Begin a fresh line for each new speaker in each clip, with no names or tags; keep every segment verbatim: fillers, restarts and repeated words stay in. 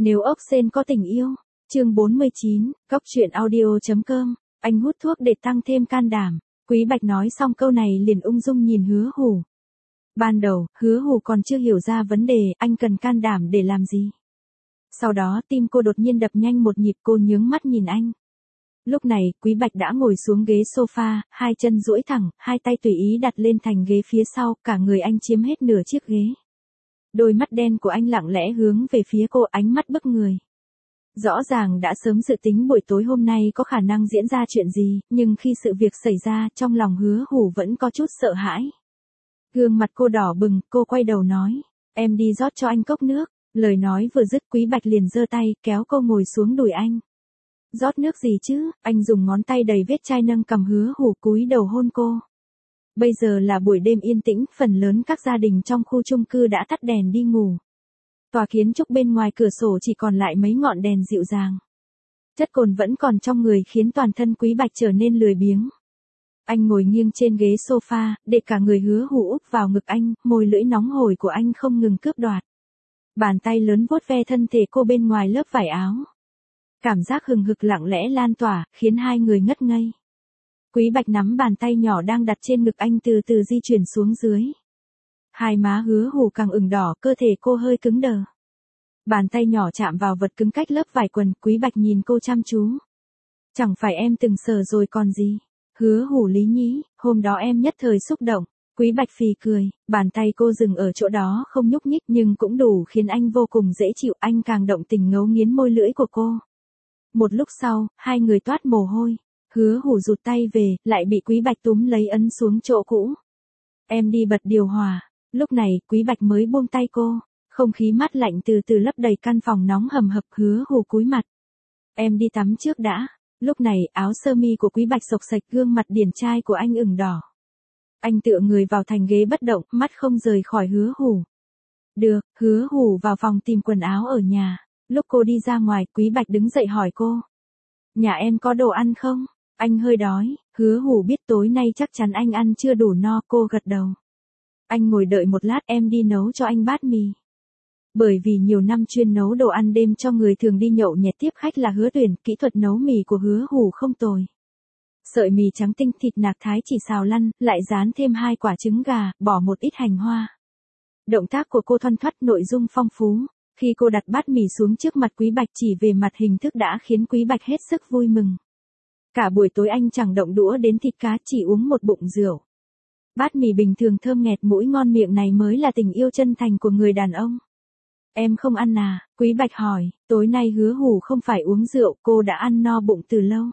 Nếu ốc sên có tình yêu. Chương bốn mươi chín, Cóc truyện audio.com. Anh hút thuốc để tăng thêm can đảm. Quý Bạch nói xong câu này liền ung dung nhìn Hứa Hủ. Ban đầu, Hứa Hủ còn chưa hiểu ra vấn đề, anh cần can đảm để làm gì. Sau đó tim cô đột nhiên đập nhanh một nhịp, cô nhướng mắt nhìn anh. Lúc này, Quý Bạch đã ngồi xuống ghế sofa, hai chân duỗi thẳng, hai tay tùy ý đặt lên thành ghế phía sau, cả người anh chiếm hết nửa chiếc ghế. Đôi mắt đen của anh lặng lẽ hướng về phía cô, ánh mắt bức người. Rõ ràng đã sớm dự tính buổi tối hôm nay có khả năng diễn ra chuyện gì, nhưng khi sự việc xảy ra, trong lòng Hứa Hủ vẫn có chút sợ hãi. Gương mặt cô đỏ bừng, cô quay đầu nói, em đi rót cho anh cốc nước. Lời nói vừa dứt, Quý Bạch liền giơ tay, kéo cô ngồi xuống đùi anh. Rót nước gì chứ, anh dùng ngón tay đầy vết chai nâng cầm Hứa Hủ cúi đầu hôn cô. Bây giờ là buổi đêm yên tĩnh, phần lớn các gia đình trong khu chung cư đã tắt đèn đi ngủ. Tòa kiến trúc bên ngoài cửa sổ chỉ còn lại mấy ngọn đèn dịu dàng. Chất cồn vẫn còn trong người khiến toàn thân Quý Bạch trở nên lười biếng. Anh ngồi nghiêng trên ghế sofa, để cả người Hứa Hủ úp vào ngực anh, môi lưỡi nóng hổi của anh không ngừng cướp đoạt. Bàn tay lớn vuốt ve thân thể cô bên ngoài lớp vải áo. Cảm giác hừng hực lặng lẽ lan tỏa, khiến hai người ngất ngây. Quý Bạch nắm bàn tay nhỏ đang đặt trên ngực anh từ từ di chuyển xuống dưới. Hai má Hứa Hủ càng ửng đỏ, cơ thể cô hơi cứng đờ. Bàn tay nhỏ chạm vào vật cứng cách lớp vải quần, Quý Bạch nhìn cô chăm chú. Chẳng phải em từng sờ rồi còn gì. Hứa Hủ lý nhí, hôm đó em nhất thời xúc động. Quý Bạch phì cười, bàn tay cô dừng ở chỗ đó không nhúc nhích nhưng cũng đủ khiến anh vô cùng dễ chịu, anh càng động tình ngấu nghiến môi lưỡi của cô. Một lúc sau, hai người toát mồ hôi. Hứa Hủ rụt tay về, lại bị Quý Bạch túm lấy ấn xuống chỗ cũ. Em đi bật điều hòa. Lúc này, Quý Bạch mới buông tay cô. Không khí mát lạnh từ từ lấp đầy căn phòng nóng hầm hập. Hứa Hủ cúi mặt. Em đi tắm trước đã. Lúc này, áo sơ mi của Quý Bạch xộc xệch, gương mặt điển trai của anh ửng đỏ. Anh tựa người vào thành ghế bất động, mắt không rời khỏi Hứa Hủ. Được, Hứa Hủ vào phòng tìm quần áo ở nhà. Lúc cô đi ra ngoài, Quý Bạch đứng dậy hỏi cô. Nhà em có đồ ăn không? Anh hơi đói. Hứa Hủ biết tối nay chắc chắn anh ăn chưa đủ no, cô gật đầu. Anh ngồi đợi một lát, em đi nấu cho anh bát mì. Bởi vì nhiều năm chuyên nấu đồ ăn đêm cho người thường đi nhậu nhẹt tiếp khách là Hứa Tuyền, kỹ thuật nấu mì của Hứa Hủ không tồi. Sợi mì trắng tinh, thịt nạc thái chỉ xào lăn, lại rán thêm hai quả trứng gà, bỏ một ít hành hoa. Động tác của cô thoăn thoắt, nội dung phong phú. Khi cô đặt bát mì xuống trước mặt Quý Bạch chỉ về mặt hình thức đã khiến Quý Bạch hết sức vui mừng. Cả buổi tối anh chẳng động đũa đến thịt cá, chỉ uống một bụng rượu. Bát mì bình thường thơm nghẹt mũi ngon miệng này mới là tình yêu chân thành của người đàn ông. Em không ăn à? Quý Bạch hỏi. Tối nay Hứa Hủ không phải uống rượu, cô đã ăn no bụng từ lâu.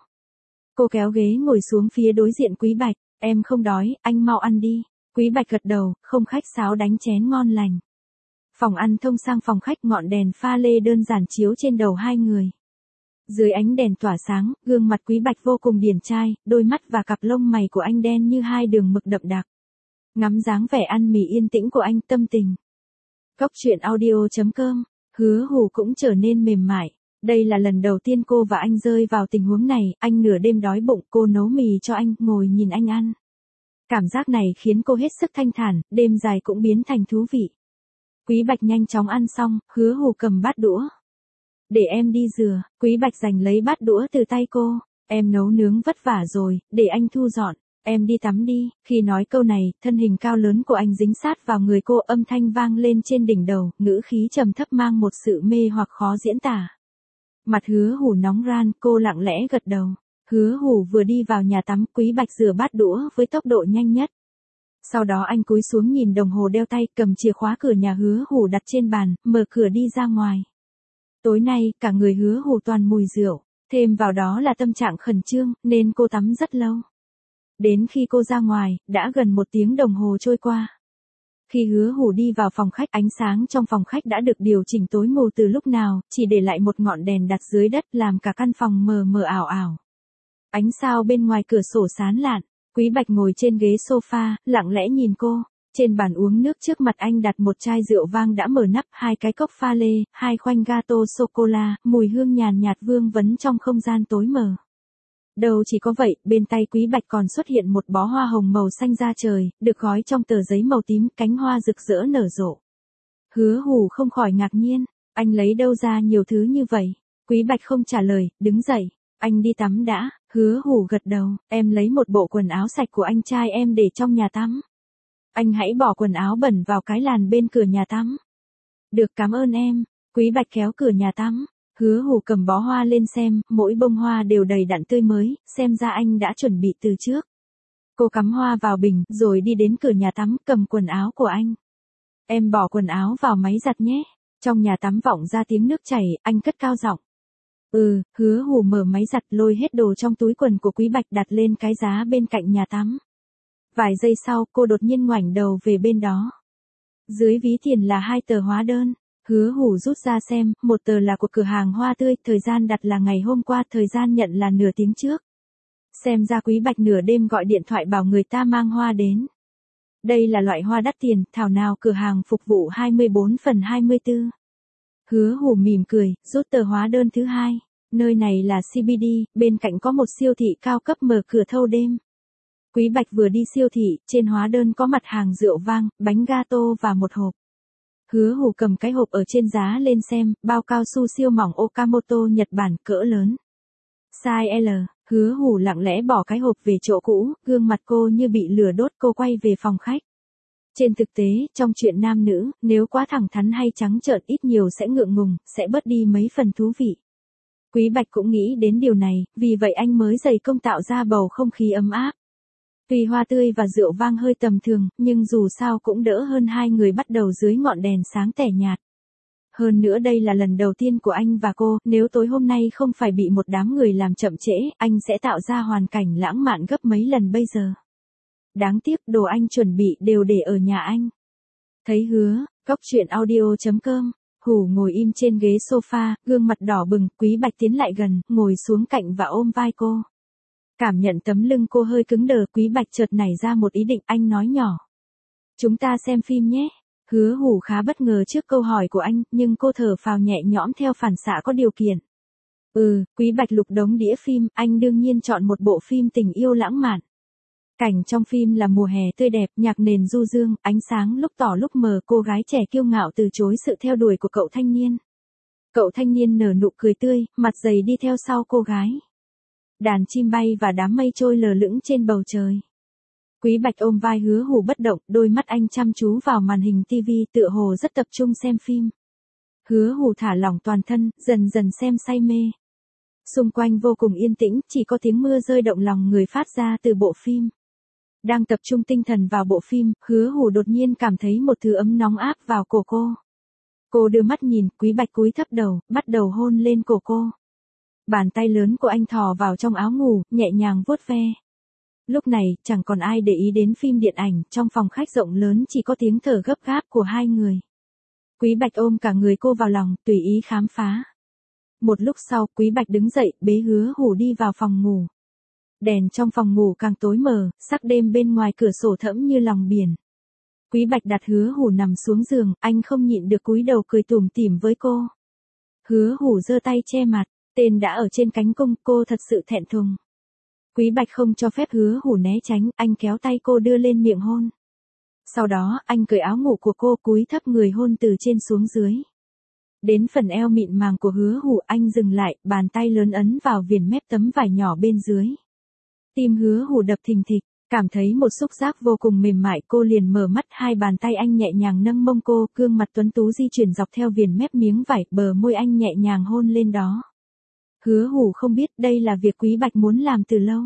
Cô kéo ghế ngồi xuống phía đối diện Quý Bạch. Em không đói, anh mau ăn đi. Quý Bạch gật đầu, không khách sáo đánh chén ngon lành. Phòng ăn thông sang phòng khách, ngọn đèn pha lê đơn giản chiếu trên đầu hai người. Dưới ánh đèn tỏa sáng, gương mặt Quý Bạch vô cùng điển trai, đôi mắt và cặp lông mày của anh đen như hai đường mực đậm đặc. Ngắm dáng vẻ ăn mì yên tĩnh của anh, tâm tình. Cóc truyện audio.com. Hứa Hủ cũng trở nên mềm mại. Đây là lần đầu tiên cô và anh rơi vào tình huống này, anh nửa đêm đói bụng, cô nấu mì cho anh, ngồi nhìn anh ăn. Cảm giác này khiến cô hết sức thanh thản, đêm dài cũng biến thành thú vị. Quý Bạch nhanh chóng ăn xong, Hứa Hủ cầm bát đũa. Để em đi rửa. Quý Bạch giành lấy bát đũa từ tay cô. Em nấu nướng vất vả rồi, để anh thu dọn. Em đi tắm đi. Khi nói câu này, thân hình cao lớn của anh dính sát vào người cô, âm thanh vang lên trên đỉnh đầu, ngữ khí trầm thấp mang một sự mê hoặc khó diễn tả. Mặt Hứa Hủ nóng ran, cô lặng lẽ gật đầu. Hứa Hủ vừa đi vào nhà tắm, Quý Bạch rửa bát đũa với tốc độ nhanh nhất. Sau đó anh cúi xuống nhìn đồng hồ đeo tay, cầm chìa khóa cửa nhà Hứa Hủ đặt trên bàn, mở cửa đi ra ngoài. Tối nay, cả người Hứa Hủ toàn mùi rượu, thêm vào đó là tâm trạng khẩn trương, nên cô tắm rất lâu. Đến khi cô ra ngoài, đã gần một tiếng đồng hồ trôi qua. Khi Hứa Hủ đi vào phòng khách, ánh sáng trong phòng khách đã được điều chỉnh tối mù từ lúc nào, chỉ để lại một ngọn đèn đặt dưới đất làm cả căn phòng mờ mờ ảo ảo. Ánh sao bên ngoài cửa sổ sáng lạn. Quý Bạch ngồi trên ghế sofa, lặng lẽ nhìn cô. Trên bàn uống nước trước mặt anh đặt một chai rượu vang đã mở nắp, hai cái cốc pha lê, hai khoanh gato sô-cô-la, mùi hương nhàn nhạt vương vấn trong không gian tối mờ. Đâu chỉ có vậy, bên tay Quý Bạch còn xuất hiện một bó hoa hồng màu xanh da trời, được gói trong tờ giấy màu tím, cánh hoa rực rỡ nở rộ. Hứa Hủ không khỏi ngạc nhiên, Anh lấy đâu ra nhiều thứ như vậy? Quý Bạch không trả lời, đứng dậy. Anh đi tắm đã. Hứa Hủ gật đầu, em lấy một bộ quần áo sạch của anh trai em để trong nhà tắm. Anh hãy bỏ quần áo bẩn vào cái làn bên cửa nhà tắm. Được, cảm ơn em. Quý Bạch kéo cửa nhà tắm. Hứa Hủ cầm bó hoa lên xem, mỗi bông hoa đều đầy đặn tươi mới, xem ra anh đã chuẩn bị từ trước. Cô cắm hoa vào bình, rồi đi đến cửa nhà tắm, cầm quần áo của anh. Em bỏ quần áo vào máy giặt nhé. Trong nhà tắm vọng ra tiếng nước chảy, anh cất cao giọng. Ừ, Hứa Hủ mở máy giặt, lôi hết đồ trong túi quần của Quý Bạch đặt lên cái giá bên cạnh nhà tắm. Vài giây sau, cô đột nhiên ngoảnh đầu về bên đó. Dưới ví tiền là hai tờ hóa đơn. Hứa Hủ rút ra xem, một tờ là của cửa hàng hoa tươi, thời gian đặt là ngày hôm qua, thời gian nhận là nửa tiếng trước. Xem ra Quý Bạch nửa đêm gọi điện thoại bảo người ta mang hoa đến. Đây là loại hoa đắt tiền, thảo nào cửa hàng phục vụ hai mươi bốn phần hai mươi tư. Hứa Hủ mỉm cười, rút tờ hóa đơn thứ hai. Nơi này là xê bê đê, bên cạnh có một siêu thị cao cấp mở cửa thâu đêm. Quý Bạch vừa đi siêu thị, trên hóa đơn có mặt hàng rượu vang, bánh gato và một hộp. Hứa Hủ cầm cái hộp ở trên giá lên xem, bao cao su siêu mỏng Okamoto Nhật Bản cỡ lớn. Size L, Hứa Hủ lặng lẽ bỏ cái hộp về chỗ cũ, gương mặt cô như bị lửa đốt, cô quay về phòng khách. Trên thực tế, trong chuyện nam nữ, nếu quá thẳng thắn hay trắng trợn ít nhiều sẽ ngượng ngùng, sẽ bớt đi mấy phần thú vị. Quý Bạch cũng nghĩ đến điều này, vì vậy anh mới dày công tạo ra bầu không khí ấm áp. Tuy hoa tươi và rượu vang hơi tầm thường, nhưng dù sao cũng đỡ hơn hai người bắt đầu dưới ngọn đèn sáng tẻ nhạt. Hơn nữa đây là lần đầu tiên của anh và cô, nếu tối hôm nay không phải bị một đám người làm chậm trễ, anh sẽ tạo ra hoàn cảnh lãng mạn gấp mấy lần bây giờ. Đáng tiếc đồ anh chuẩn bị đều để ở nhà anh. Thấy Hứa, Cóc Truyện Audio chấm com, Hủ ngồi im trên ghế sofa, gương mặt đỏ bừng, Quý Bạch tiến lại gần, ngồi xuống cạnh và ôm vai cô. Cảm nhận tấm lưng cô hơi cứng đờ, Quý Bạch chợt nảy ra một ý định, anh nói nhỏ. Chúng ta xem phim nhé. Hứa Hủ khá bất ngờ trước câu hỏi của anh, nhưng cô thở phào nhẹ nhõm theo phản xạ có điều kiện. Ừ, Quý Bạch lục đống đĩa phim, anh đương nhiên chọn một bộ phim tình yêu lãng mạn. Cảnh trong phim là mùa hè tươi đẹp, nhạc nền du dương, ánh sáng lúc tỏ lúc mờ, cô gái trẻ kiêu ngạo từ chối sự theo đuổi của cậu thanh niên. Cậu thanh niên nở nụ cười tươi, mặt dày đi theo sau cô gái. Đàn chim bay và đám mây trôi lờ lững trên bầu trời. Quý Bạch ôm vai Hứa Hủ bất động, đôi mắt anh chăm chú vào màn hình tivi, tựa hồ rất tập trung xem phim. Hứa Hủ thả lỏng toàn thân, dần dần xem say mê. Xung quanh vô cùng yên tĩnh, chỉ có tiếng mưa rơi động lòng người phát ra từ bộ phim. Đang tập trung tinh thần vào bộ phim, Hứa Hủ đột nhiên cảm thấy một thứ ấm nóng áp vào cổ cô. Cô đưa mắt nhìn, Quý Bạch cúi thấp đầu, bắt đầu hôn lên cổ cô. Bàn tay lớn của anh thò vào trong áo ngủ, nhẹ nhàng vuốt ve. Lúc này, chẳng còn ai để ý đến phim điện ảnh, trong phòng khách rộng lớn chỉ có tiếng thở gấp gáp của hai người. Quý Bạch ôm cả người cô vào lòng, tùy ý khám phá. Một lúc sau, Quý Bạch đứng dậy, bế Hứa Hủ đi vào phòng ngủ. Đèn trong phòng ngủ càng tối mờ, sắc đêm bên ngoài cửa sổ thẫm như lòng biển. Quý Bạch đặt Hứa Hủ nằm xuống giường, anh không nhịn được cúi đầu cười tủm tỉm với cô. Hứa Hủ giơ tay che mặt, tên đã ở trên cánh cung, cô thật sự thẹn thùng. Quý Bạch không cho phép Hứa Hủ né tránh, anh kéo tay cô đưa lên miệng hôn. Sau đó, anh cởi áo ngủ của cô, cúi thấp người hôn từ trên xuống dưới. Đến phần eo mịn màng của Hứa Hủ, anh dừng lại, bàn tay lớn ấn vào viền mép tấm vải nhỏ bên dưới. Tim Hứa Hủ đập thình thịch, cảm thấy một xúc giác vô cùng mềm mại, cô liền mở mắt, hai bàn tay anh nhẹ nhàng nâng mông cô, gương mặt tuấn tú di chuyển dọc theo viền mép miếng vải, bờ môi anh nhẹ nhàng hôn lên đó. Hứa Hủ không biết đây là việc Quý Bạch muốn làm từ lâu.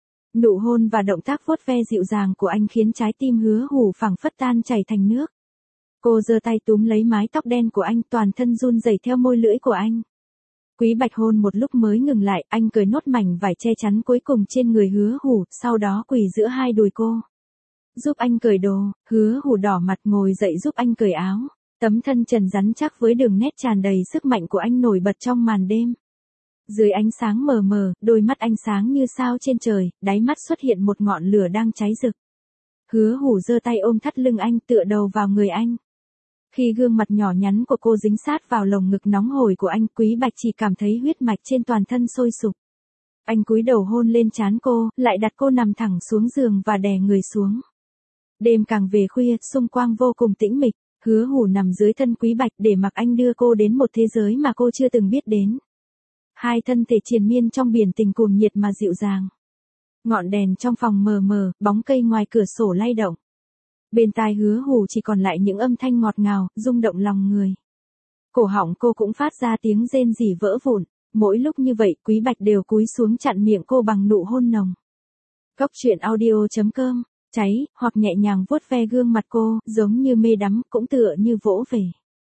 Nụ hôn và động tác vuốt ve dịu dàng của anh khiến trái tim Hứa Hủ phảng phất tan chảy thành nước. Cô giơ tay túm lấy mái tóc đen của anh, toàn thân run rẩy theo môi lưỡi của anh. Quý Bạch hôn một lúc mới ngừng lại, anh cởi nốt mảnh vải che chắn cuối cùng trên người Hứa Hủ, sau đó quỳ giữa hai đùi cô. Giúp anh cởi đồ, Hứa Hủ đỏ mặt ngồi dậy giúp anh cởi áo. Tấm thân trần rắn chắc với đường nét tràn đầy sức mạnh của anh nổi bật trong màn đêm. Dưới ánh sáng mờ mờ, đôi mắt anh sáng như sao trên trời, đáy mắt xuất hiện một ngọn lửa đang cháy rực. Hứa Hủ giơ tay ôm thắt lưng anh, tựa đầu vào người anh. Khi gương mặt nhỏ nhắn của cô dính sát vào lồng ngực nóng hổi của anh, Quý Bạch chỉ cảm thấy huyết mạch trên toàn thân sôi sục. Anh cúi đầu hôn lên trán cô, lại đặt cô nằm thẳng xuống giường và đè người xuống. Đêm càng về khuya, xung quanh vô cùng tĩnh mịch. Hứa Hủ nằm dưới thân Quý Bạch để mặc anh đưa cô đến một thế giới mà cô chưa từng biết đến. Hai thân thể triền miên trong biển tình cuồng nhiệt mà dịu dàng. Ngọn đèn trong phòng mờ mờ, bóng cây ngoài cửa sổ lay động. Bên tai Hứa Hủ chỉ còn lại những âm thanh ngọt ngào, rung động lòng người. Cổ họng cô cũng phát ra tiếng rên rỉ vỡ vụn. Mỗi lúc như vậy, Quý Bạch đều cúi xuống chặn miệng cô bằng nụ hôn nồng. Cốc truyện audio chấm com, cháy, hoặc nhẹ nhàng vuốt ve gương mặt cô, giống như mê đắm, cũng tựa như vỗ về.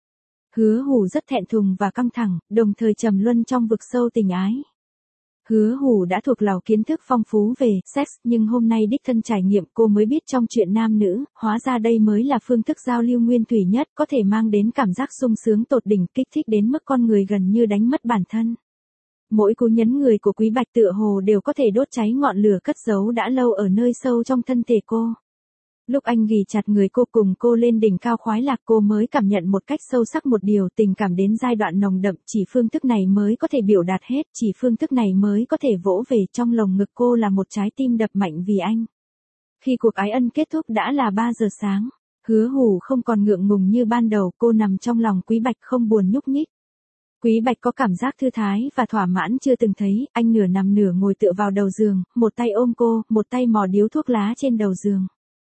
Hứa Hủ rất thẹn thùng và căng thẳng, đồng thời trầm luân trong vực sâu tình ái. Hứa Hủ đã thuộc lào kiến thức phong phú về sex, nhưng hôm nay đích thân trải nghiệm cô mới biết trong chuyện nam nữ, hóa ra đây mới là phương thức giao lưu nguyên thủy nhất, có thể mang đến cảm giác sung sướng tột đỉnh, kích thích đến mức con người gần như đánh mất bản thân. Mỗi cú nhấn người của Quý Bạch tựa hồ đều có thể đốt cháy ngọn lửa cất giấu đã lâu ở nơi sâu trong thân thể cô. Lúc anh ghì chặt người cô cùng cô lên đỉnh cao khoái lạc, cô mới cảm nhận một cách sâu sắc một điều, tình cảm đến giai đoạn nồng đậm, chỉ phương thức này mới có thể biểu đạt hết, chỉ phương thức này mới có thể vỗ về. Trong lồng ngực cô là một trái tim đập mạnh vì anh. Khi cuộc ái ân kết thúc đã là ba giờ sáng, Hứa Hủ không còn ngượng ngùng như ban đầu, cô nằm trong lòng Quý Bạch không buồn nhúc nhích. Quý Bạch có cảm giác thư thái và thỏa mãn chưa từng thấy, anh nửa nằm nửa ngồi tựa vào đầu giường, một tay ôm cô, một tay mò điếu thuốc lá trên đầu giường.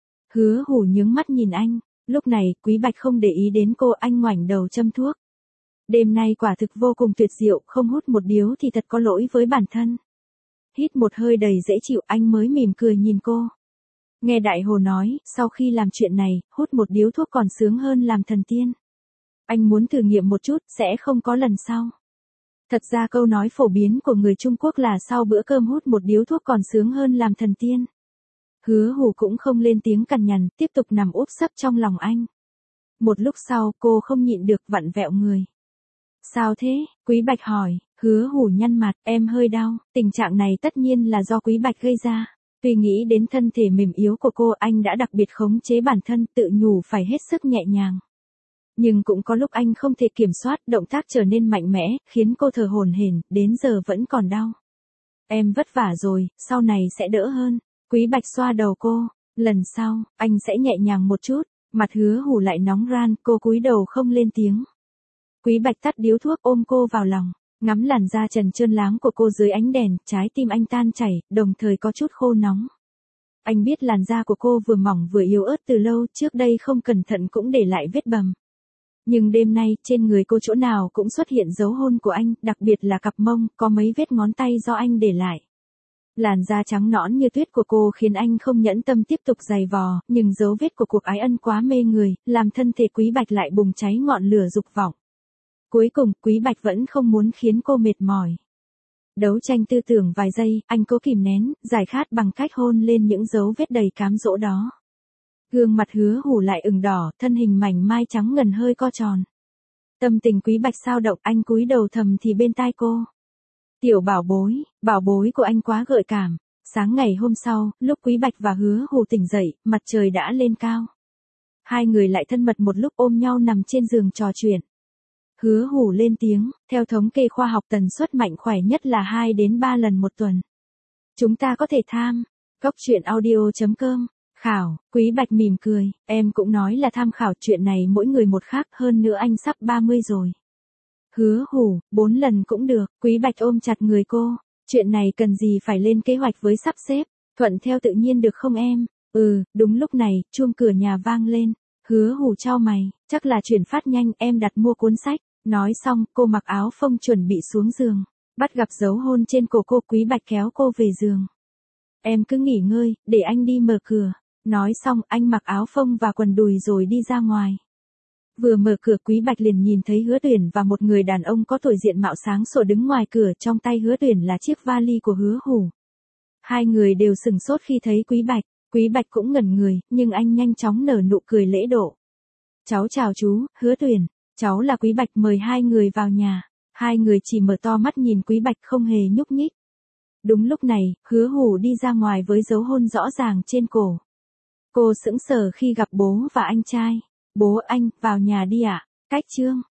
Hứa Hủ nhướng mắt nhìn anh, lúc này Quý Bạch không để ý đến cô, anh ngoảnh đầu châm thuốc. Đêm nay quả thực vô cùng tuyệt diệu, không hút một điếu thì thật có lỗi với bản thân. Hít một hơi đầy dễ chịu, anh mới mỉm cười nhìn cô. Nghe Đại Hồ nói, sau khi làm chuyện này, hút một điếu thuốc còn sướng hơn làm thần tiên. Anh muốn thử nghiệm một chút, sẽ không có lần sau. Thật ra câu nói phổ biến của người Trung Quốc là sau bữa cơm hút một điếu thuốc còn sướng hơn làm thần tiên. Hứa Hủ cũng không lên tiếng cằn nhằn, tiếp tục nằm úp sấp trong lòng anh. Một lúc sau, cô không nhịn được vặn vẹo người. Sao thế? Quý Bạch hỏi. Hứa Hủ nhăn mặt, em hơi đau. Tình trạng này tất nhiên là do Quý Bạch gây ra. Tuy nghĩ đến thân thể mềm yếu của cô, anh đã đặc biệt khống chế bản thân, tự nhủ phải hết sức nhẹ nhàng. Nhưng cũng có lúc anh không thể kiểm soát, động tác trở nên mạnh mẽ, khiến cô thở hổn hển, đến giờ vẫn còn đau. Em vất vả rồi, sau này sẽ đỡ hơn. Quý Bạch xoa đầu cô, lần sau, anh sẽ nhẹ nhàng một chút. Mặt Hứa Hủ lại nóng ran, cô cúi đầu không lên tiếng. Quý Bạch tắt điếu thuốc ôm cô vào lòng, ngắm làn da trần trơn láng của cô dưới ánh đèn, trái tim anh tan chảy, đồng thời có chút khô nóng. Anh biết làn da của cô vừa mỏng vừa yếu ớt từ lâu, trước đây không cẩn thận cũng để lại vết bầm. Nhưng đêm nay, trên người cô chỗ nào cũng xuất hiện dấu hôn của anh, đặc biệt là cặp mông, có mấy vết ngón tay do anh để lại. Làn da trắng nõn như tuyết của cô khiến anh không nhẫn tâm tiếp tục giày vò, nhưng dấu vết của cuộc ái ân quá mê người, làm thân thể Quý Bạch lại bùng cháy ngọn lửa dục vọng. Cuối cùng, Quý Bạch vẫn không muốn khiến cô mệt mỏi. Đấu tranh tư tưởng vài giây, anh cố kìm nén, giải khát bằng cách hôn lên những dấu vết đầy cám dỗ đó. Gương mặt Hứa Hủ lại ửng đỏ, thân hình mảnh mai trắng ngần hơi co tròn. Tâm tình Quý Bạch sao động, anh cúi đầu thầm thì bên tai cô. Tiểu bảo bối, bảo bối của anh quá gợi cảm. Sáng ngày hôm sau, lúc Quý Bạch và Hứa Hủ tỉnh dậy, mặt trời đã lên cao. Hai người lại thân mật một lúc ôm nhau nằm trên giường trò chuyện. Hứa Hủ lên tiếng, theo thống kê khoa học tần suất mạnh khỏe nhất là hai đến ba lần một tuần. Chúng ta có thể tham. Cốc truyện audio chấm com. Khảo, Quý Bạch mỉm cười, em cũng nói là tham khảo, chuyện này mỗi người một khác, hơn nữa anh sắp ba mươi rồi. Hứa Hủ, bốn lần cũng được. Quý Bạch ôm chặt người cô. Chuyện này cần gì phải lên kế hoạch với sắp xếp, thuận theo tự nhiên được không em? Ừ, đúng lúc này, chuông cửa nhà vang lên. Hứa Hủ chau mày, chắc là chuyển phát nhanh, em đặt mua cuốn sách. Nói xong, cô mặc áo phông chuẩn bị xuống giường. Bắt gặp dấu hôn trên cổ cô, Quý Bạch kéo cô về giường. Em cứ nghỉ ngơi, để anh đi mở cửa. Nói xong, anh mặc áo phông và quần đùi rồi đi ra ngoài. Vừa mở cửa, Quý Bạch liền nhìn thấy Hứa Tuyển và một người đàn ông có tuổi diện mạo sáng sủa đứng ngoài cửa, trong tay Hứa Tuyển là chiếc vali của Hứa Hủ. Hai người đều sừng sốt khi thấy Quý Bạch, Quý Bạch cũng ngẩn người, nhưng anh nhanh chóng nở nụ cười lễ độ. Cháu chào chú, Hứa Tuyển, cháu là Quý Bạch, mời hai người vào nhà. Hai người chỉ mở to mắt nhìn Quý Bạch không hề nhúc nhích. Đúng lúc này, Hứa Hủ đi ra ngoài với dấu hôn rõ ràng trên cổ. Cô sững sờ khi gặp bố và anh trai. Bố anh, vào nhà đi ạ. Cách chương.